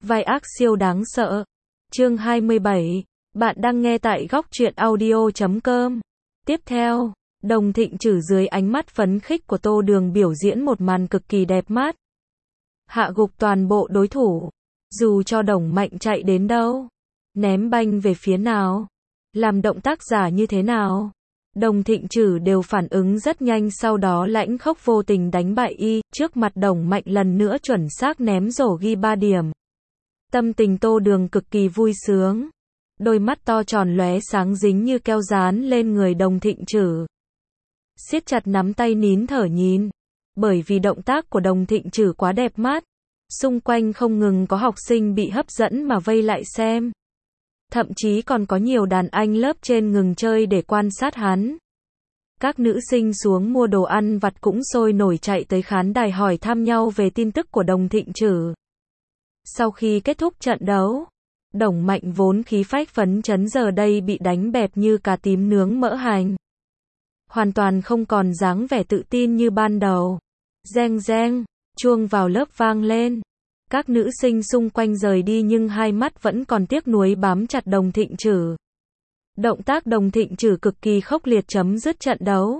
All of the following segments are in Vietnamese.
Vai ác siêu đáng sợ. Chương 27. Bạn đang nghe tại góc truyện audio.com. Tiếp theo, Đồng Thịnh Trử dưới ánh mắt phấn khích của Tô Đường biểu diễn một màn cực kỳ đẹp mắt. Hạ gục toàn bộ đối thủ. Dù cho Đồng Mạnh chạy đến đâu, ném banh về phía nào, làm động tác giả như thế nào, Đồng Thịnh Trử đều phản ứng rất nhanh, sau đó lãnh khốc vô tình đánh bại y, trước mặt Đồng Mạnh lần nữa chuẩn xác ném rổ ghi 3 điểm. Tâm tình Tô Đường cực kỳ vui sướng. Đôi mắt to tròn lóe sáng dính như keo dán lên người Đồng Thịnh Trử. Siết chặt nắm tay nín thở nhìn. Bởi vì động tác của Đồng Thịnh Trử quá đẹp mắt. Xung quanh không ngừng có học sinh bị hấp dẫn mà vây lại xem. Thậm chí còn có nhiều đàn anh lớp trên ngừng chơi để quan sát hắn. Các nữ sinh xuống mua đồ ăn vặt cũng sôi nổi chạy tới khán đài hỏi thăm nhau về tin tức của Đồng Thịnh Trử. Sau khi kết thúc trận đấu, Đồng Mạnh vốn khí phách phấn chấn giờ đây bị đánh bẹp như cà tím nướng mỡ hành. Hoàn toàn không còn dáng vẻ tự tin như ban đầu. Reng reng, chuông vào lớp vang lên. Các nữ sinh xung quanh rời đi nhưng hai mắt vẫn còn tiếc nuối bám chặt Đồng Thịnh Trử. Động tác Đồng Thịnh Trử cực kỳ khốc liệt chấm dứt trận đấu.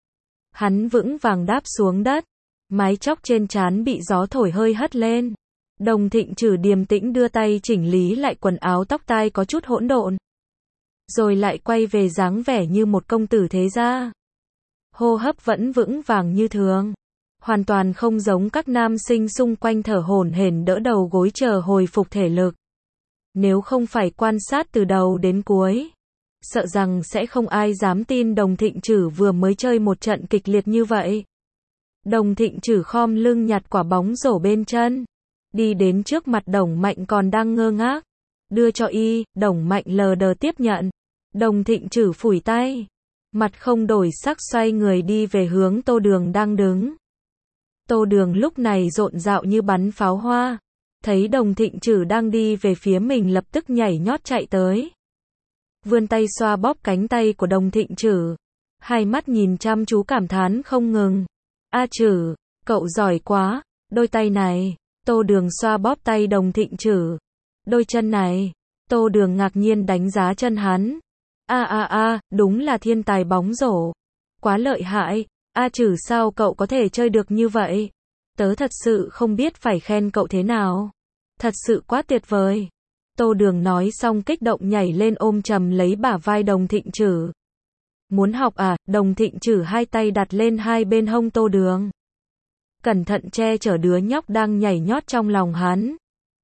Hắn vững vàng đáp xuống đất, mái tóc trên trán bị gió thổi hơi hất lên. Đồng Thịnh Trử điềm tĩnh đưa tay chỉnh lý lại quần áo, tóc tai có chút hỗn độn, rồi lại quay về dáng vẻ như một công tử thế gia. Hô hấp vẫn vững vàng như thường, hoàn toàn không giống các nam sinh xung quanh thở hổn hển đỡ đầu gối chờ hồi phục thể lực. Nếu không phải quan sát từ đầu đến cuối, sợ rằng sẽ không ai dám tin Đồng Thịnh Trử vừa mới chơi một trận kịch liệt như vậy. Đồng Thịnh Trử khom lưng nhặt quả bóng rổ bên chân, đi đến trước mặt Đồng Mạnh còn đang ngơ ngác, đưa cho y. Đồng Mạnh lờ đờ tiếp nhận. Đồng Thịnh Trử phủi tay, mặt không đổi sắc xoay người đi về hướng Tô Đường đang đứng. Tô Đường lúc này rộn rạo như bắn pháo hoa, thấy Đồng Thịnh Trử đang đi về phía mình lập tức nhảy nhót chạy tới. Vươn tay xoa bóp cánh tay của Đồng Thịnh Trử, hai mắt nhìn chăm chú cảm thán không ngừng. A Trử, cậu giỏi quá, đôi tay này. Tô Đường xoa bóp tay Đồng Thịnh Trử. Đôi chân này. Tô Đường ngạc nhiên đánh giá chân hắn. Đúng là thiên tài bóng rổ. Quá lợi hại. A Trử, sao cậu có thể chơi được như vậy? Tớ thật sự không biết phải khen cậu thế nào. Thật sự quá tuyệt vời. Tô Đường nói xong kích động nhảy lên ôm chầm lấy bả vai Đồng Thịnh Trử. Muốn học à? Đồng Thịnh Trử hai tay đặt lên hai bên hông Tô Đường, cẩn thận che chở đứa nhóc đang nhảy nhót trong lòng hắn.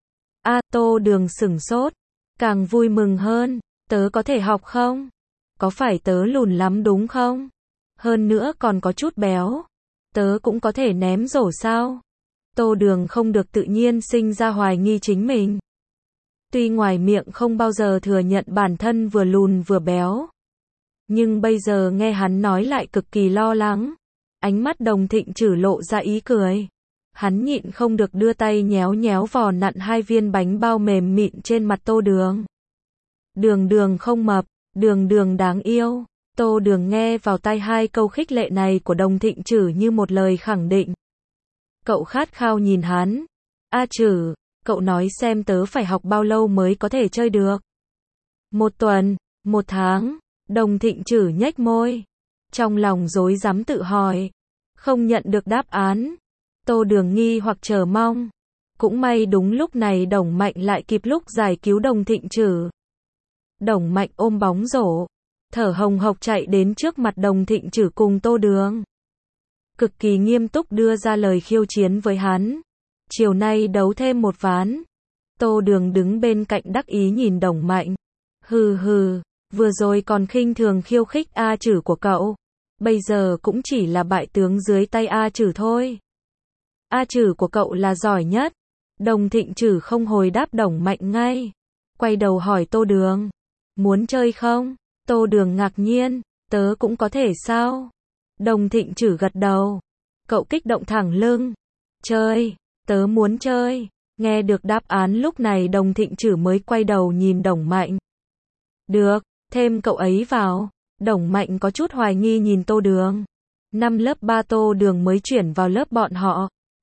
Tô Đường sửng sốt, càng vui mừng hơn. Tớ có thể học không? Có phải tớ lùn lắm đúng không? Hơn nữa còn có chút béo. Tớ cũng có thể ném rổ sao? Tô Đường không được tự nhiên sinh ra hoài nghi chính mình. Tuy ngoài miệng không bao giờ thừa nhận bản thân vừa lùn vừa béo, nhưng bây giờ nghe hắn nói lại cực kỳ lo lắng. Ánh mắt Đồng Thịnh Trử lộ ra ý cười. Hắn nhịn không được đưa tay nhéo nhéo vò nặn hai viên bánh bao mềm mịn trên mặt Tô Đường. Đường Đường không mập, Đường Đường đáng yêu. Tô Đường nghe vào tai hai câu khích lệ này của Đồng Thịnh Trử như một lời khẳng định. Cậu khát khao nhìn hắn. A Trử, cậu nói xem tớ phải học bao lâu mới có thể chơi được? 1 tuần, 1 tháng. Đồng Thịnh Trử nhếch môi, trong lòng rối rắm tự hỏi. Không nhận được đáp án. Tô Đường nghi hoặc chờ mong. Cũng may đúng lúc này Đồng Mạnh lại kịp lúc giải cứu Đồng Thịnh Trử. Đồng Mạnh ôm bóng rổ, thở hồng hộc chạy đến trước mặt Đồng Thịnh Trử cùng Tô Đường, cực kỳ nghiêm túc đưa ra lời khiêu chiến với hắn. Chiều nay đấu thêm một ván. Tô Đường đứng bên cạnh đắc ý nhìn Đồng Mạnh. Hừ hừ, vừa rồi còn khinh thường khiêu khích A Trử của cậu, bây giờ cũng chỉ là bại tướng dưới tay A Trử thôi. A Trử của cậu là giỏi nhất. Đồng Thịnh Trử không hồi đáp Đồng Mạnh ngay, quay đầu hỏi Tô Đường. Muốn chơi không? Tô Đường ngạc nhiên. Tớ cũng có thể sao? Đồng Thịnh Trử gật đầu. Cậu kích động thẳng lưng. Chơi, tớ muốn chơi. Nghe được đáp án lúc này Đồng Thịnh Trử mới quay đầu nhìn Đồng Mạnh. Được, thêm cậu ấy vào. Đồng Mạnh có chút hoài nghi nhìn Tô Đường. Năm lớp 3 Tô Đường mới chuyển vào lớp bọn họ.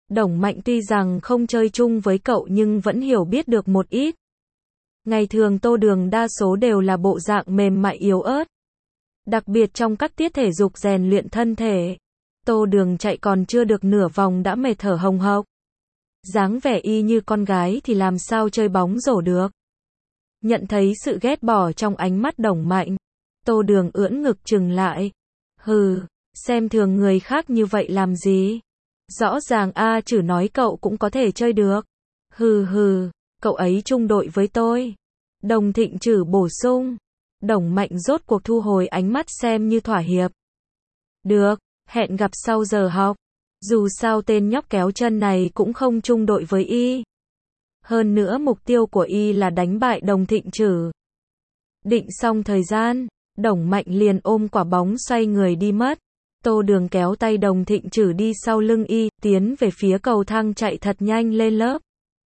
Đồng Mạnh tuy rằng không chơi chung với cậu nhưng vẫn hiểu biết được một ít. Ngày thường Tô Đường đa số đều là bộ dạng mềm mại yếu ớt. Đặc biệt trong các tiết thể dục rèn luyện thân thể. Tô Đường chạy còn chưa được nửa vòng đã mệt thở hồng hộc. Dáng vẻ y như con gái thì làm sao chơi bóng rổ được. Nhận thấy sự ghét bỏ trong ánh mắt Đồng Mạnh. Tô Đường ưỡn ngực trừng lại. Hừ, xem thường người khác như vậy làm gì? Rõ ràng A Trử nói cậu cũng có thể chơi được. Hừ hừ, cậu ấy chung đội với tôi. Đồng Thịnh Trử bổ sung. Đồng Mạnh rốt cuộc thu hồi ánh mắt xem như thỏa hiệp. Được, hẹn gặp sau giờ học. Dù sao tên nhóc kéo chân này cũng không chung đội với y. Hơn nữa mục tiêu của y là đánh bại Đồng Thịnh Trử. Định xong thời gian, Đồng Mạnh liền ôm quả bóng xoay người đi mất. Tô Đường kéo tay Đồng Thịnh Trử đi sau lưng y, tiến về phía cầu thang chạy thật nhanh lên lớp.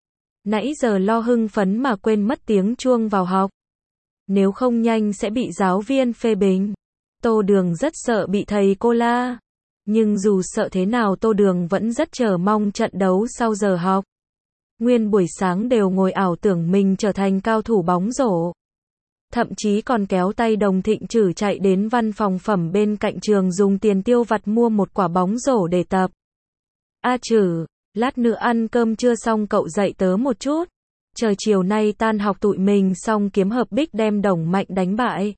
Nãy giờ lo hưng phấn mà quên mất tiếng chuông vào học. Nếu không nhanh sẽ bị giáo viên phê bình. Tô Đường rất sợ bị thầy cô la. Nhưng dù sợ thế nào Tô Đường vẫn rất chờ mong trận đấu sau giờ học. Nguyên buổi sáng đều ngồi ảo tưởng mình trở thành cao thủ bóng rổ. Thậm chí còn kéo tay Đồng Thịnh Trử chạy đến văn phòng phẩm bên cạnh trường dùng tiền tiêu vặt mua một quả bóng rổ để tập. A Trử, lát nữa ăn cơm trưa xong cậu dạy tớ một chút. Chờ chiều nay tan học tụi mình xong kiếm hợp bích đem Đồng Mạnh đánh bại.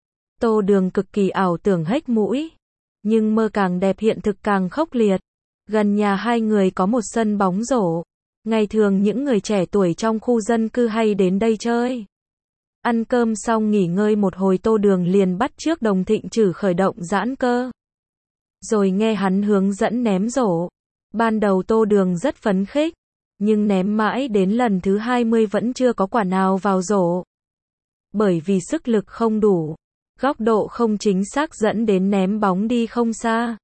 Tô Đường cực kỳ ảo tưởng hết mũi. Nhưng mơ càng đẹp hiện thực càng khốc liệt. Gần nhà hai người có một sân bóng rổ. Ngày thường những người trẻ tuổi trong khu dân cư hay đến đây chơi. Ăn cơm xong nghỉ ngơi một hồi Tô Đường liền bắt chước Đồng Thịnh Trử khởi động giãn cơ. Rồi nghe hắn hướng dẫn ném rổ. Ban đầu Tô Đường rất phấn khích. Nhưng ném mãi đến lần thứ 20 vẫn chưa có quả nào vào rổ. Bởi vì sức lực không đủ. Góc độ không chính xác dẫn đến ném bóng đi không xa.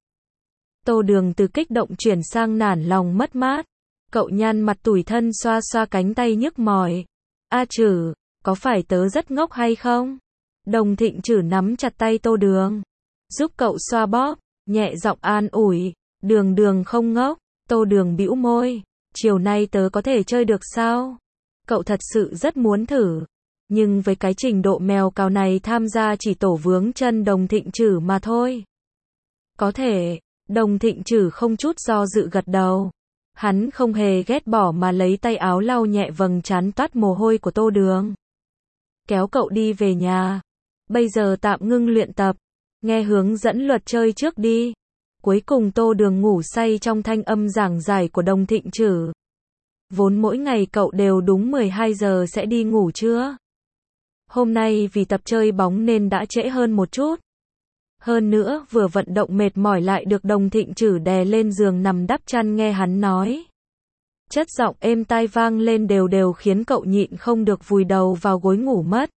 Tô Đường từ kích động chuyển sang nản lòng mất mát. Cậu nhăn mặt tủi thân xoa xoa cánh tay nhức mỏi. A Trử, có phải tớ rất ngốc hay không? Đồng Thịnh Trử nắm chặt tay Tô Đường. Giúp cậu xoa bóp, nhẹ giọng an ủi. Đường Đường không ngốc. Tô Đường bĩu môi. Chiều nay tớ có thể chơi được sao? Cậu thật sự rất muốn thử. Nhưng với cái trình độ mèo cào này tham gia chỉ tổ vướng chân Đồng Thịnh Trử mà thôi. Có thể, Đồng Thịnh Trử không chút do dự gật đầu. Hắn không hề ghét bỏ mà lấy tay áo lau nhẹ vầng trán toát mồ hôi của Tô Đường. Kéo cậu đi về nhà. Bây giờ tạm ngưng luyện tập. Nghe hướng dẫn luật chơi trước đi. Cuối cùng Tô Đường ngủ say trong thanh âm giảng giải của Đồng Thịnh Trử. Vốn mỗi ngày cậu đều đúng 12 giờ sẽ đi ngủ trưa. Hôm nay vì tập chơi bóng nên đã trễ hơn một chút. Hơn nữa vừa vận động mệt mỏi lại được Đồng Thịnh Trử đè lên giường nằm đắp chăn nghe hắn nói. Chất giọng êm tai vang lên đều đều khiến cậu nhịn không được vùi đầu vào gối ngủ mất.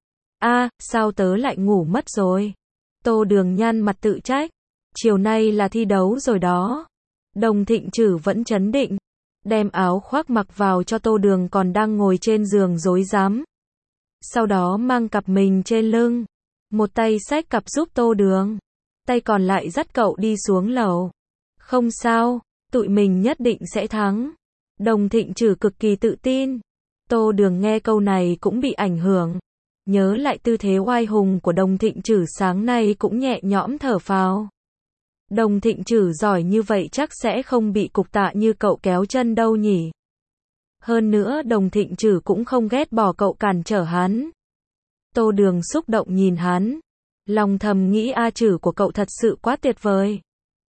A, sao tớ lại ngủ mất rồi? Tô Đường nhăn mặt tự trách. Chiều nay là thi đấu rồi đó. Đồng Thịnh Trử vẫn trấn định. Đem áo khoác mặc vào cho Tô Đường còn đang ngồi trên giường rối rắm. Sau đó mang cặp mình trên lưng. Một tay xách cặp giúp Tô Đường. Tay còn lại dắt cậu đi xuống lầu. Không sao, tụi mình nhất định sẽ thắng. Đồng Thịnh Trử cực kỳ tự tin. Tô Đường nghe câu này cũng bị ảnh hưởng. Nhớ lại tư thế oai hùng của Đồng Thịnh Trử sáng nay cũng nhẹ nhõm thở phào. Đồng Thịnh Trử giỏi như vậy chắc sẽ không bị cục tạ như cậu kéo chân đâu nhỉ. Hơn nữa Đồng Thịnh Trử cũng không ghét bỏ cậu cản trở hắn. Tô Đường xúc động nhìn hắn. Lòng thầm nghĩ A Trử của cậu thật sự quá tuyệt vời.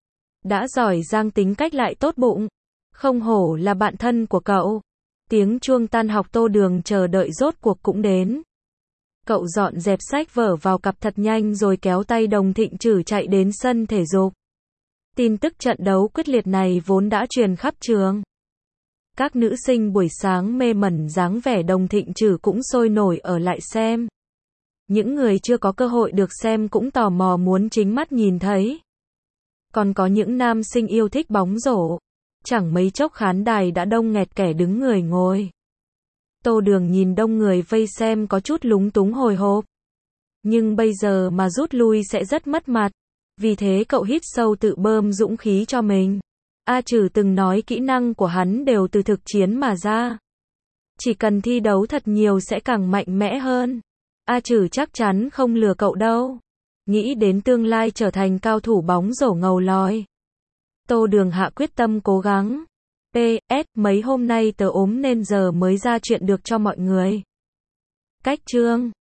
Đã giỏi giang tính cách lại tốt bụng. Không hổ là bạn thân của cậu. Tiếng chuông tan học Tô Đường chờ đợi rốt cuộc cũng đến. Cậu dọn dẹp sách vở vào cặp thật nhanh rồi kéo tay Đồng Thịnh Trử chạy đến sân thể dục. Tin tức trận đấu quyết liệt này vốn đã truyền khắp trường. Các nữ sinh buổi sáng mê mẩn dáng vẻ Đồng Thịnh Trử cũng sôi nổi ở lại xem. Những người chưa có cơ hội được xem cũng tò mò muốn chính mắt nhìn thấy. Còn có những nam sinh yêu thích bóng rổ. Chẳng mấy chốc khán đài đã đông nghẹt kẻ đứng người ngồi. Tô Đường nhìn đông người vây xem có chút lúng túng hồi hộp. Nhưng bây giờ mà rút lui sẽ rất mất mặt. Vì thế cậu hít sâu tự bơm dũng khí cho mình. A Trừ từng nói kỹ năng của hắn đều từ thực chiến mà ra. Chỉ cần thi đấu thật nhiều sẽ càng mạnh mẽ hơn. A Trừ chắc chắn không lừa cậu đâu. Nghĩ đến tương lai trở thành cao thủ bóng rổ ngầu lòi. Tô Đường hạ quyết tâm cố gắng. PS, mấy hôm nay tớ ốm nên giờ mới ra chuyện được cho mọi người. Cách chương